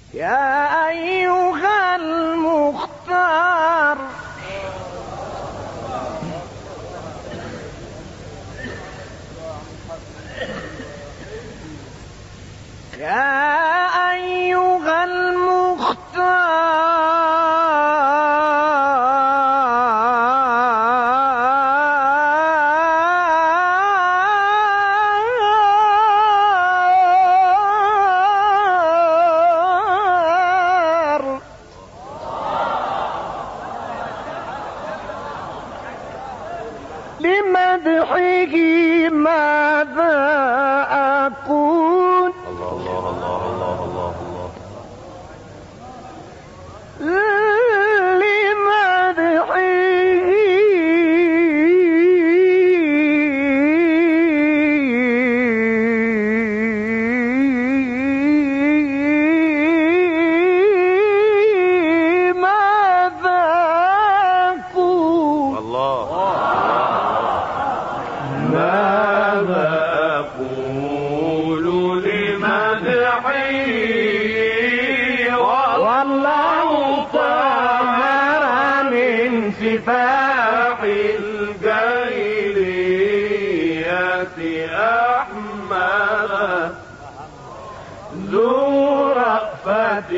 يا أيها المختار يا أيها المختار لمدحه ماذا أقول الله الله الله الله الله الله سفاح الجاهلية أحمد ذو رأفة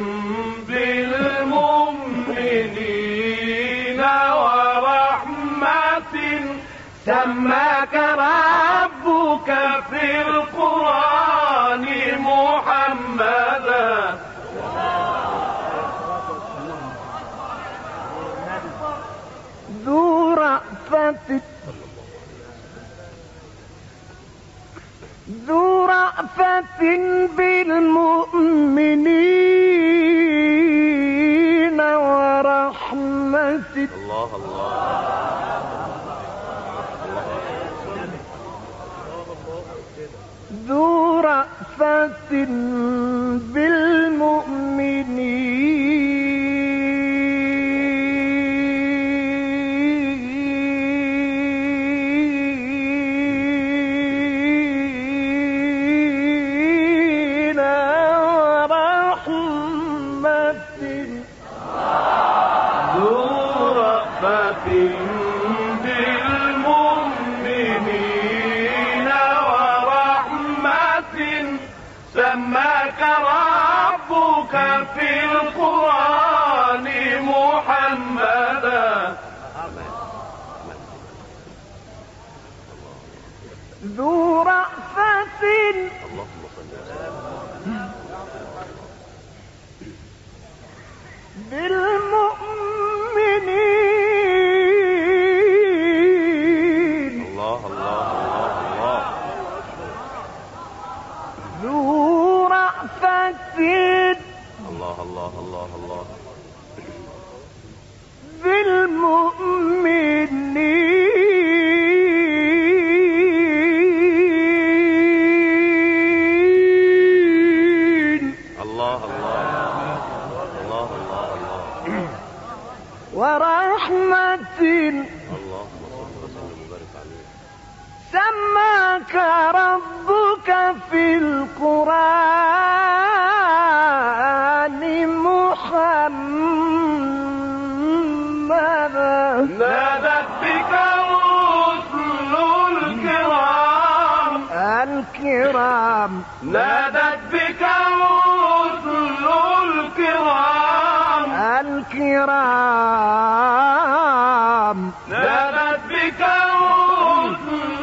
بالمؤمنين ورحمة سماك ربك في القرآن محمدا ذو رأفة بالمؤمنين ورحمة الله الله ذو رأفة بالمؤمنين ورحمة ذو رأفة بالمؤمنين ورحمة سماك ربك في القرآن محمدا ذو رأفة بالمؤمنين الله الله الله الله ذو رأفة الله الله الله الله بالمؤمنين الله الله الله الله الله ورحمة اللهم صل وسلم وبارك عليه سماك ربك في القرآن محمدا نادت بك رسل الكرام نادت بك رسل الكرام نادت بك رسل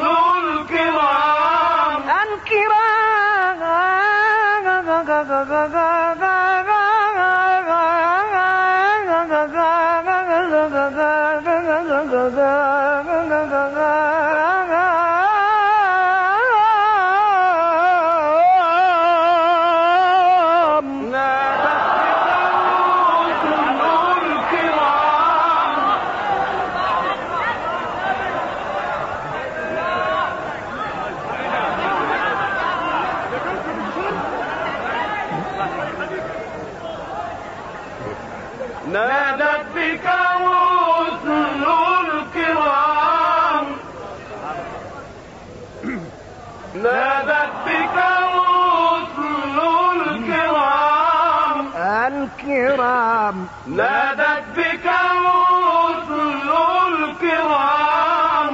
نادت بك رسل الكرام نادت بك رسل الكرام الكرام نادت بك رسل الكرام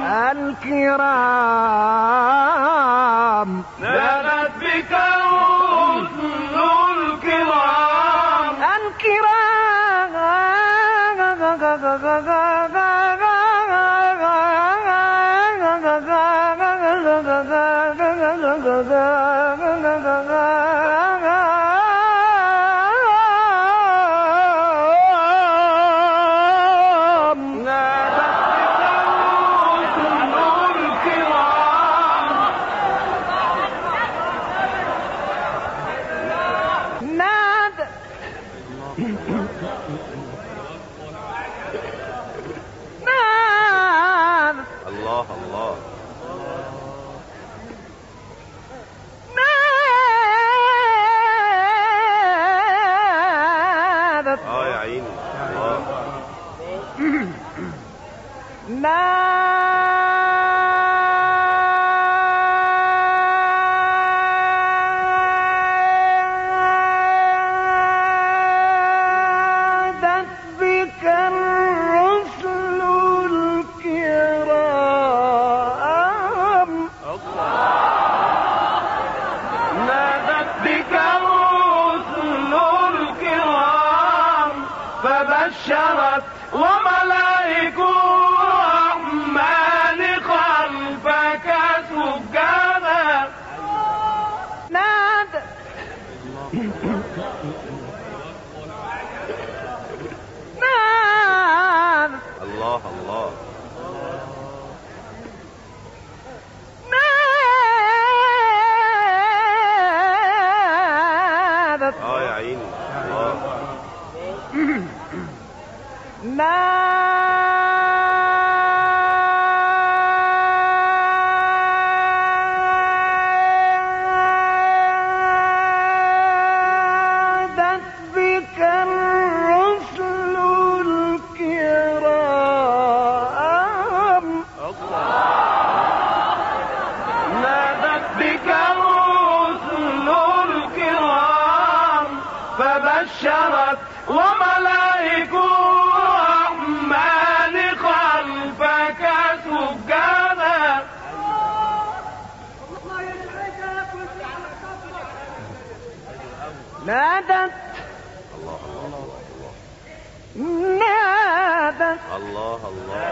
الكرام نادت بك رسل الكرام الله الله يا عيني الله نادت بك الرسل الكرام نادت بك رسل الكرام فبشرت وملائك الرحمن خلفك سجانا نادت الله الله يا عيني الله نادت بك الرسل الكرام نادت بك رسل الكرام فبشرت وملائك الرحمن خلفك سجانا نادت الله الله نادت الله الله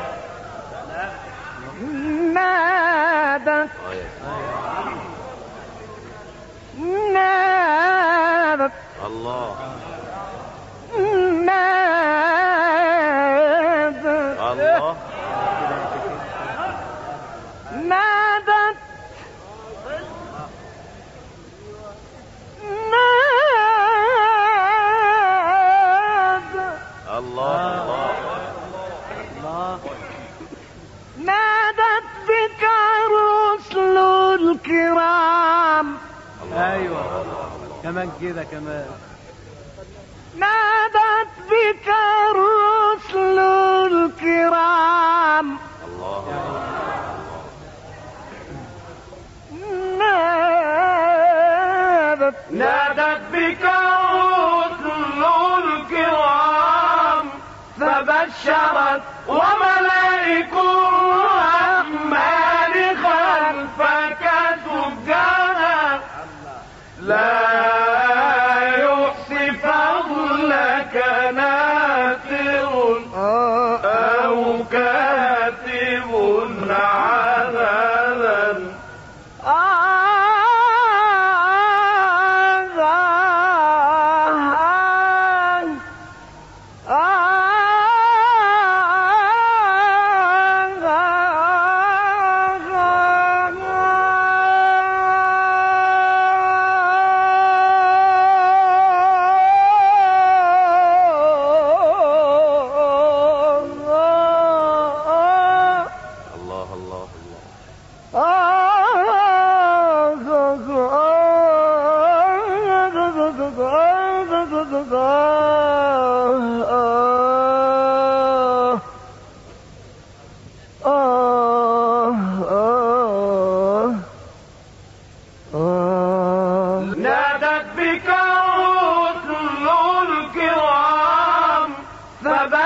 نادت يا نادت الله نادت الله نادت الله نادت بك رسل الكرام ايوه كمان كده كمان نادت بك رسل الكرام الله نادت بك رسل الكرام فبشرت وملائك الرحمن خلفك سجانا لا يحصي فضلك ناثر أو كاتب عددا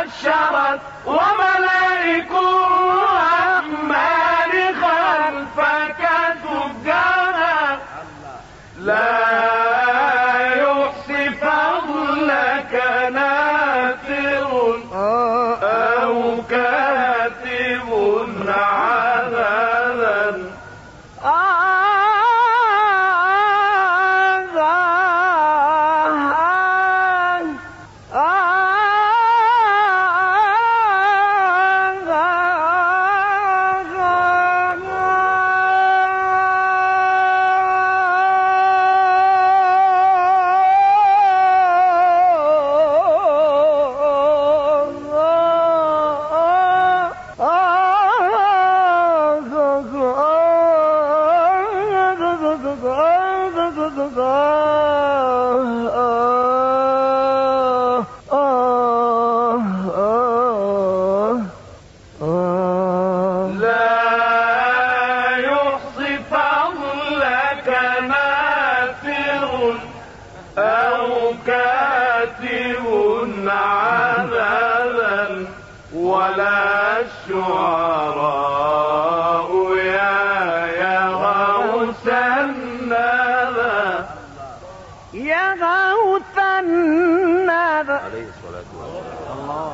بشرت وملائك الرحمن خلفك سجانا لا يحصي فضلك ناثر أو كاتب عددا أو كاتب عددا ولا الشعراء يا غوث الندى يا غوث الندى عليه الصلاة والسلام. الله.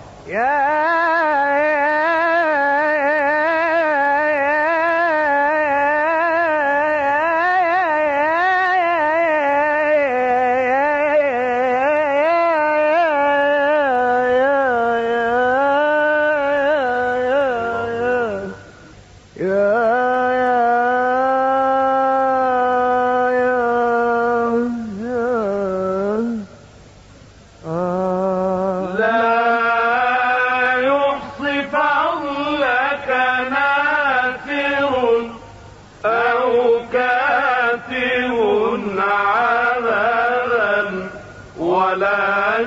ولا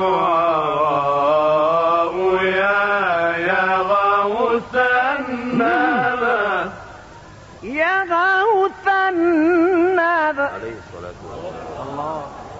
الشعراء يا غوث الندى يا غوث الندى عليه الصلاة والسلام. الله.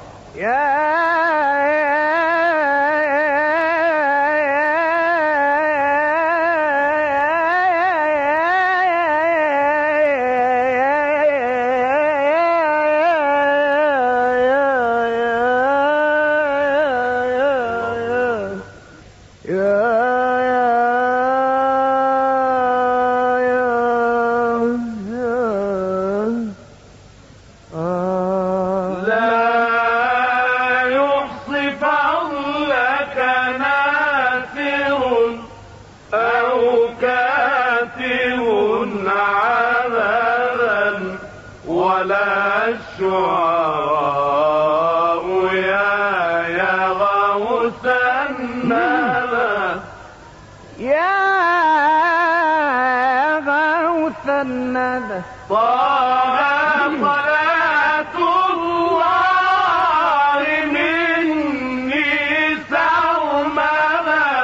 ولا الشعراء يا غوث الندى يا غوث الندى طه صلاة الله مني سرمدا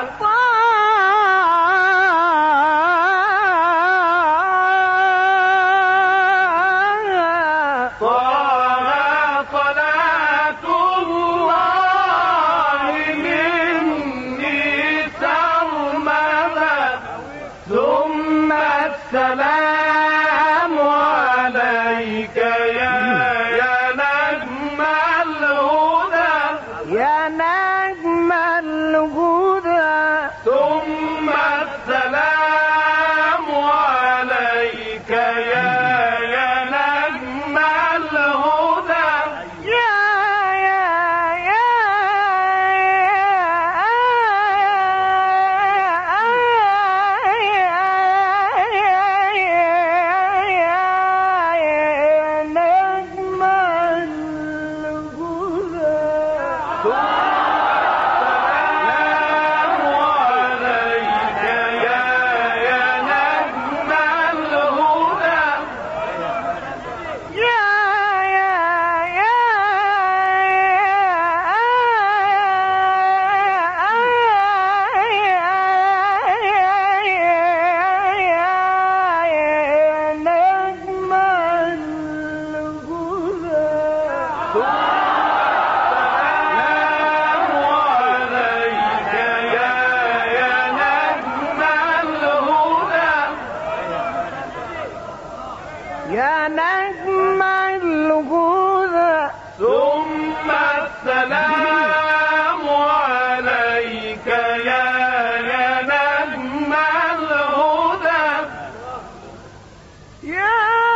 السلام عليك يا نجم الهدى يا نجم الهدى ثم السلام عليك يا نجم الهدى السلام عليك يا نجم الهدى يا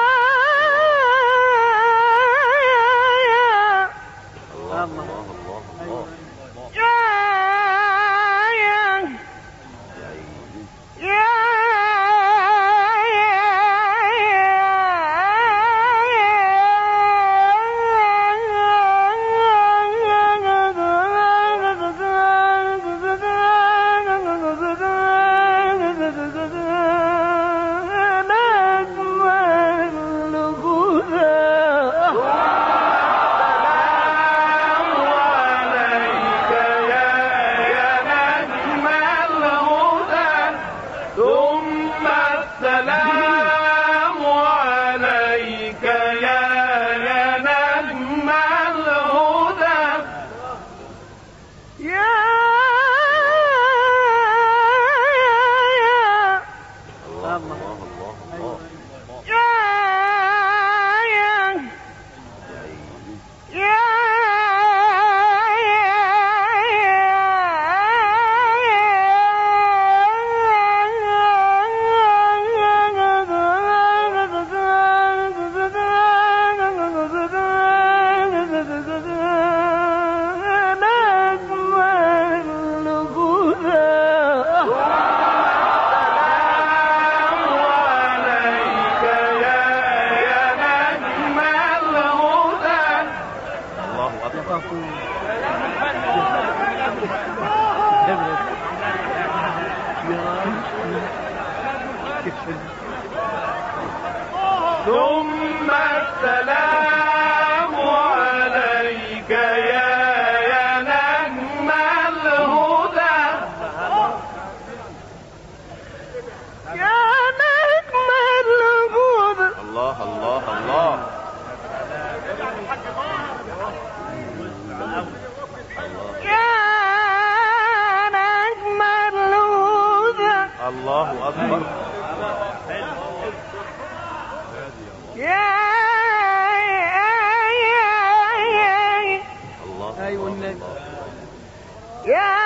ثم السلام عليك يا نجم الهدى يا نجم الهدى الله الله الله يا نجم الهدى الله أكبر يا الله ايوه النبي يا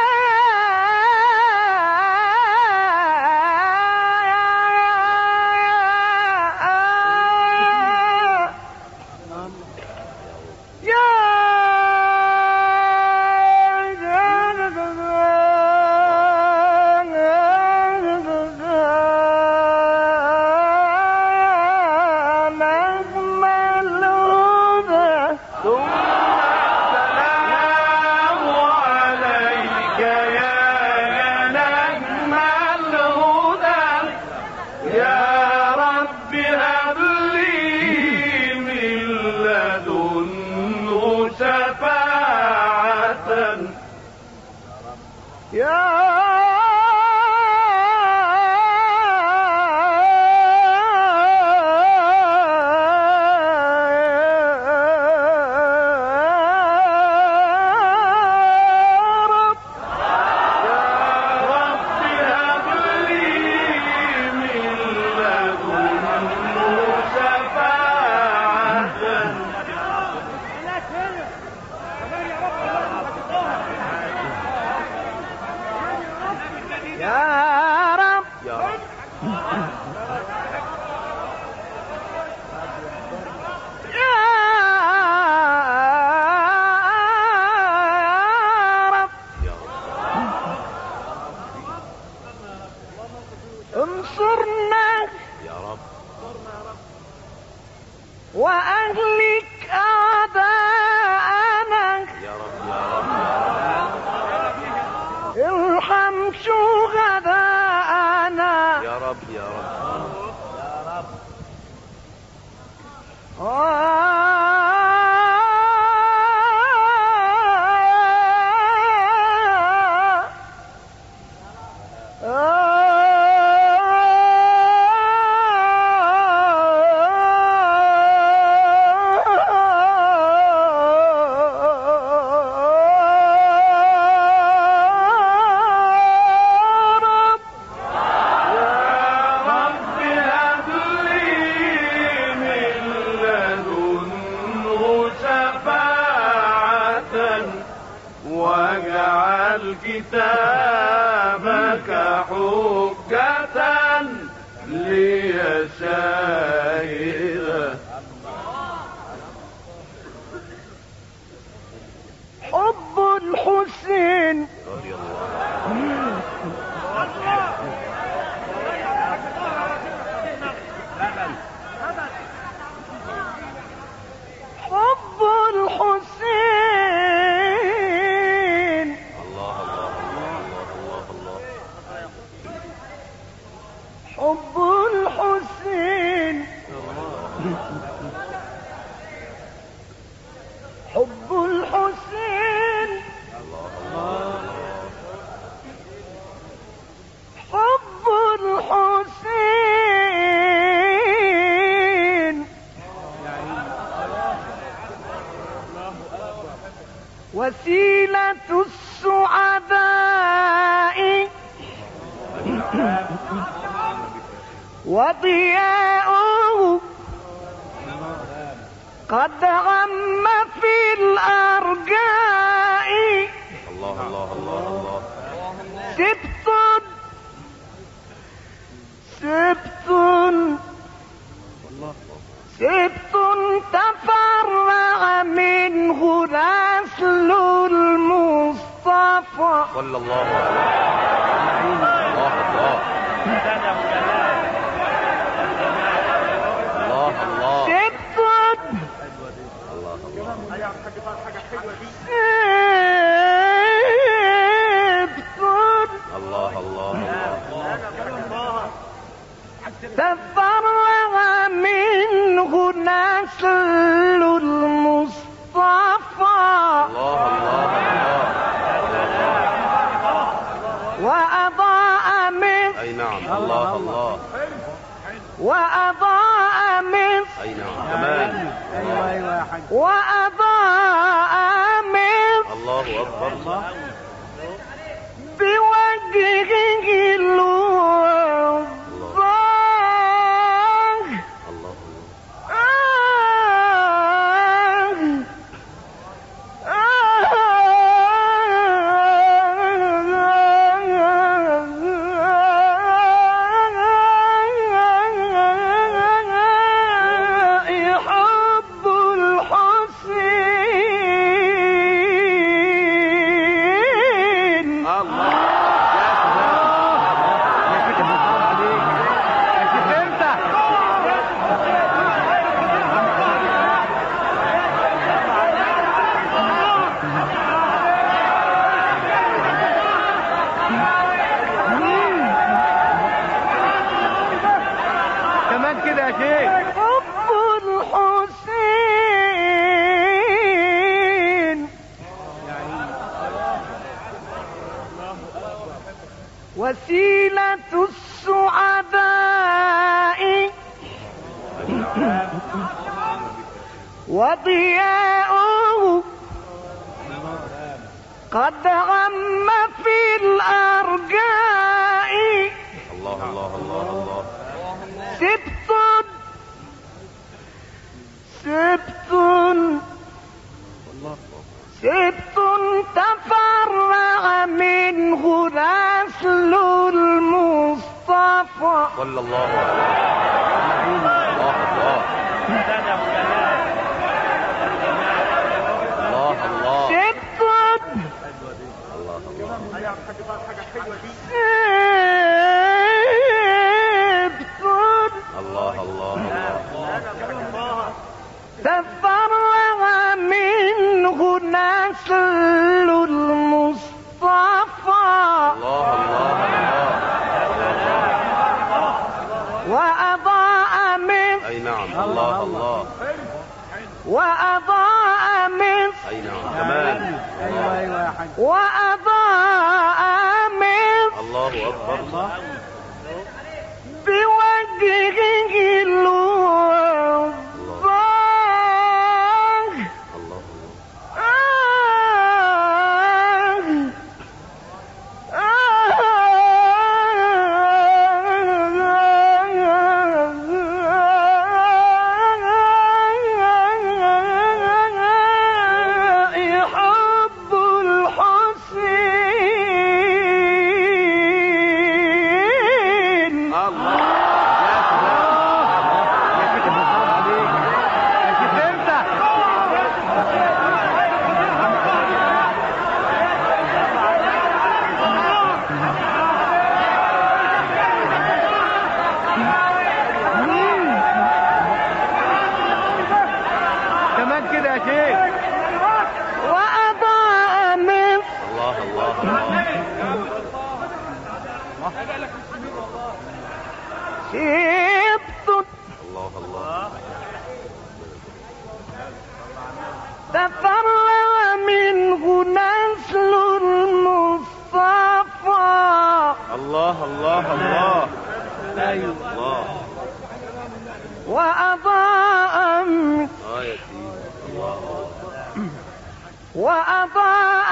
انصرنا يا رب وأهلك أعداءنا يا رب يا رب ارحم شهداءنا يا رب يا رب رب واجعل كتابك حجة لي شاهدا. حب الحسين رضي الله حب الحسين الله الله الله الله الله. حب الحسين حب الحسين حب الحسين وسيلة السعداء وضياؤه قد عم في الأرجاء. الله الله الله الله. سبت تفرع منه نسل المصطفى صلى الله عليه الله الله الله الله. سبت الله الله. الله الله الله. تفرع منه نسل المصطفى الله الله الله. وأضاء مصر. أي نعم. الله الله. وأضاء مصر. أي نعم كمان. ايوه ايوه يا حاج. وأضاء مصر الله أكبر. بوجهه الوضاح. الله يحب الحسين. كمان كده يا شيخ. حب الحسين وسيلة السعداء وضياؤه قد عم في الأرجاء. الله الله الله الله. سبت تفرع منه نسل المصطفى صلى الله عليه. الله الله. الله الله. سبت الله الله. الله الله الله. تفرع منه نسل المصطفى الله الله الله. وأضاء مصر. أي نعم. الله الله. وأضاء مصر. أي نعم كمان. ايوه ايوه يا حاج. وأضاء مصر الله أكبر. بوجهه الوضاح. الله يحب الله الله الله. ايوه الله. وأضاء يا سيدي. الله. وأضاء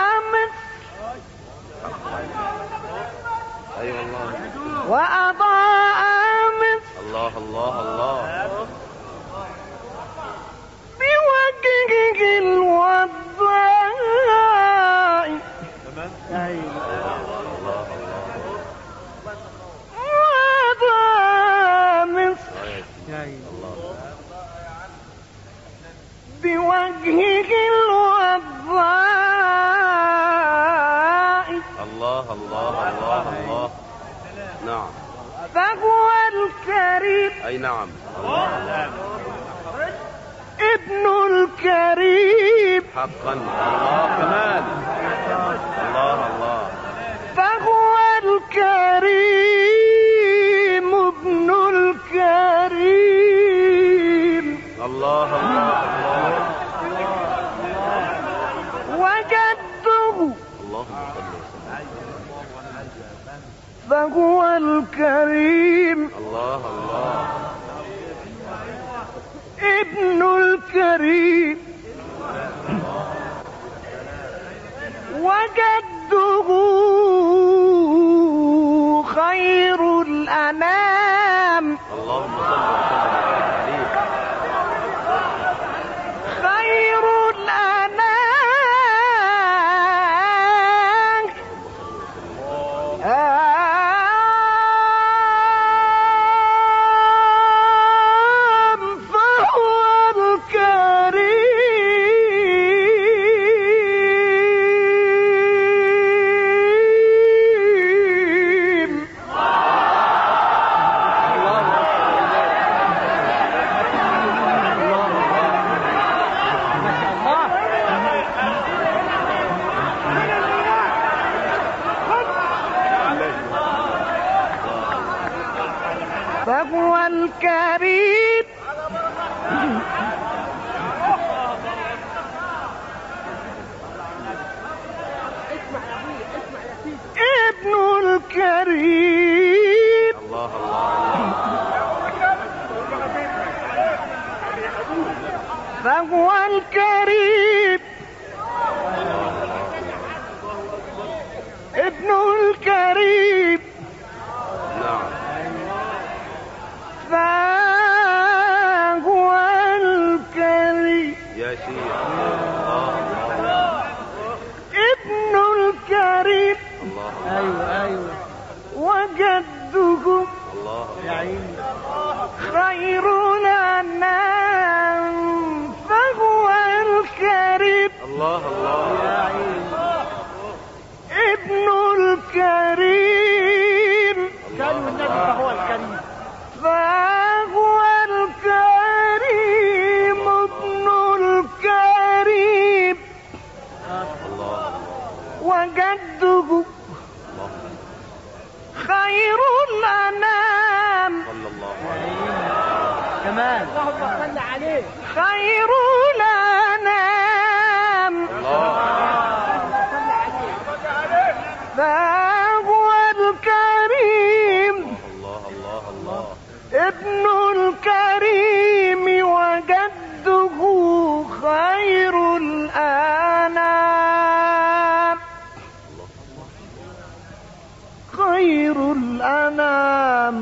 ايوه الله. وأضاء الله الله الله. بوجهه الوضاء ايوه الله الله. وأضاء ايوه بوجهه الوضاء الله الله الله الله. نعم. فهو الكريم اي نعم. الله. ابن الكريم حقا. الله كمان. الله الله. فهو الكريم ابن الكريم الله الله الله. وجده اللهم صل وسلم. فهو الكريم الله الله. ابن الكريم وجده خير الأنام. اللهم صل وسلم عليه. خير الأنام فهو الكريم. فهو الكريم ابن الكريم. الله الله. فهو الكريم ابن الكريم. نعم. فهو الكريم يا شيخ. الله الله. ابن الكريم الله ايوه ايوه وجده الله. يا عيني خير الأنام. فهو الكريم الله الله. يا عيني ابن الكريم. كان والنبي فهو الكريم. فهو الكريم ابن الكريم الله وجده خير الأنام. صلى الله كمان اللهم صل عليه. خير الأنام. الله. فهو الكريم الله الله الله. ابن الكريم وجده خير الأنام. خير الأنام.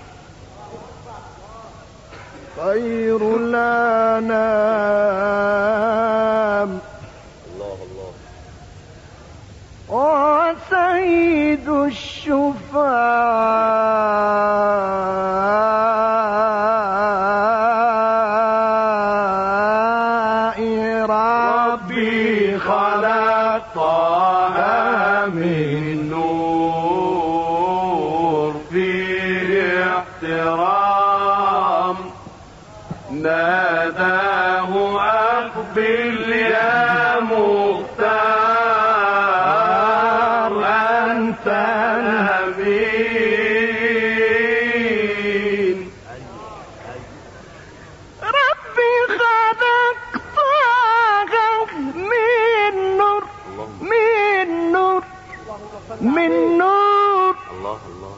خير الأنام. الله الله. وسيد الشفعاء ربي خلق طه من نور فيه احترام ناداه أقبل يا مختار أنت الأمين. ربي خلق طه من نور من نور من نور الله الله.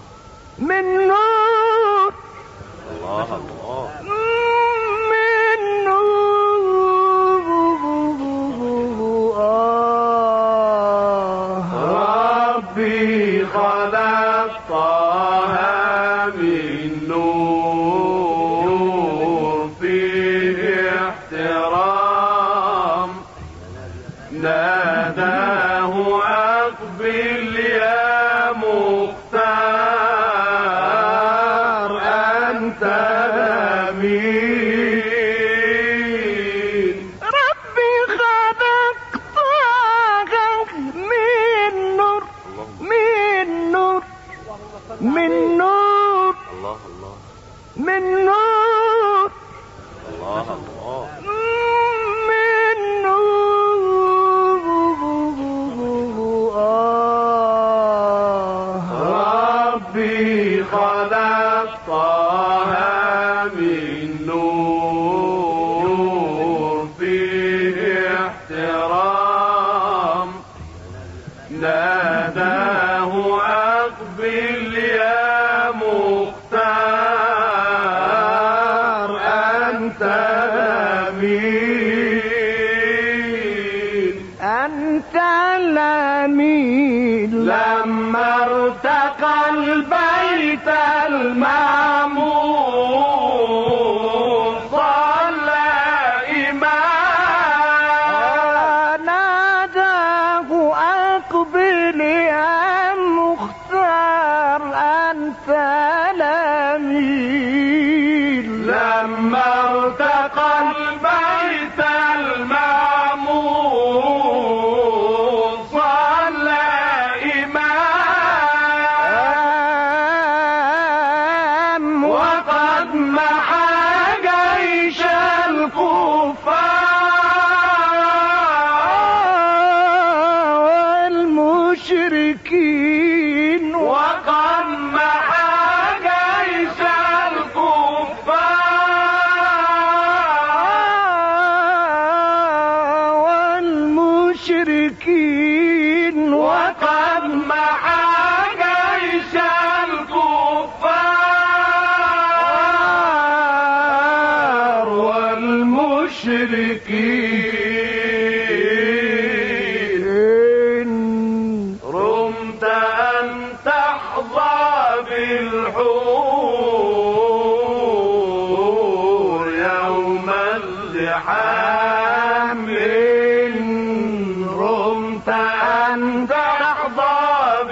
من نور الله الله من نور ربي خلق طه من نور فيه احترام ناداه أقبل يا مختار أنت الأمين ربي خلق طه من نور من نور من نور الله الله من نور الله الله من نور ربي خلق طه من نور فيه احترام ناداه أقبل يا مختار أنت الأمين أنت الأمين لما ارتقى البيت المعمور صلى إمام ناداه أقبل يا مختار أنت الأمين لما ارتقى البيت المعمور صلى إمام وقد محى جيش الكفار والمشركين وقد محى جيش الكفار والمشركين وقد محى جيش الكفار والمشركين رمت أن تحظى بالحور يوم اللحام رمت أن تحظى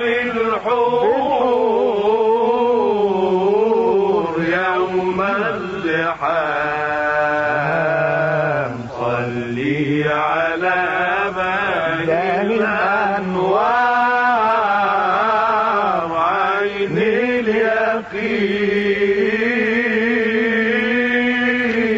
بالحور يوم اللحام صلي على بني الأنوار عين اليقين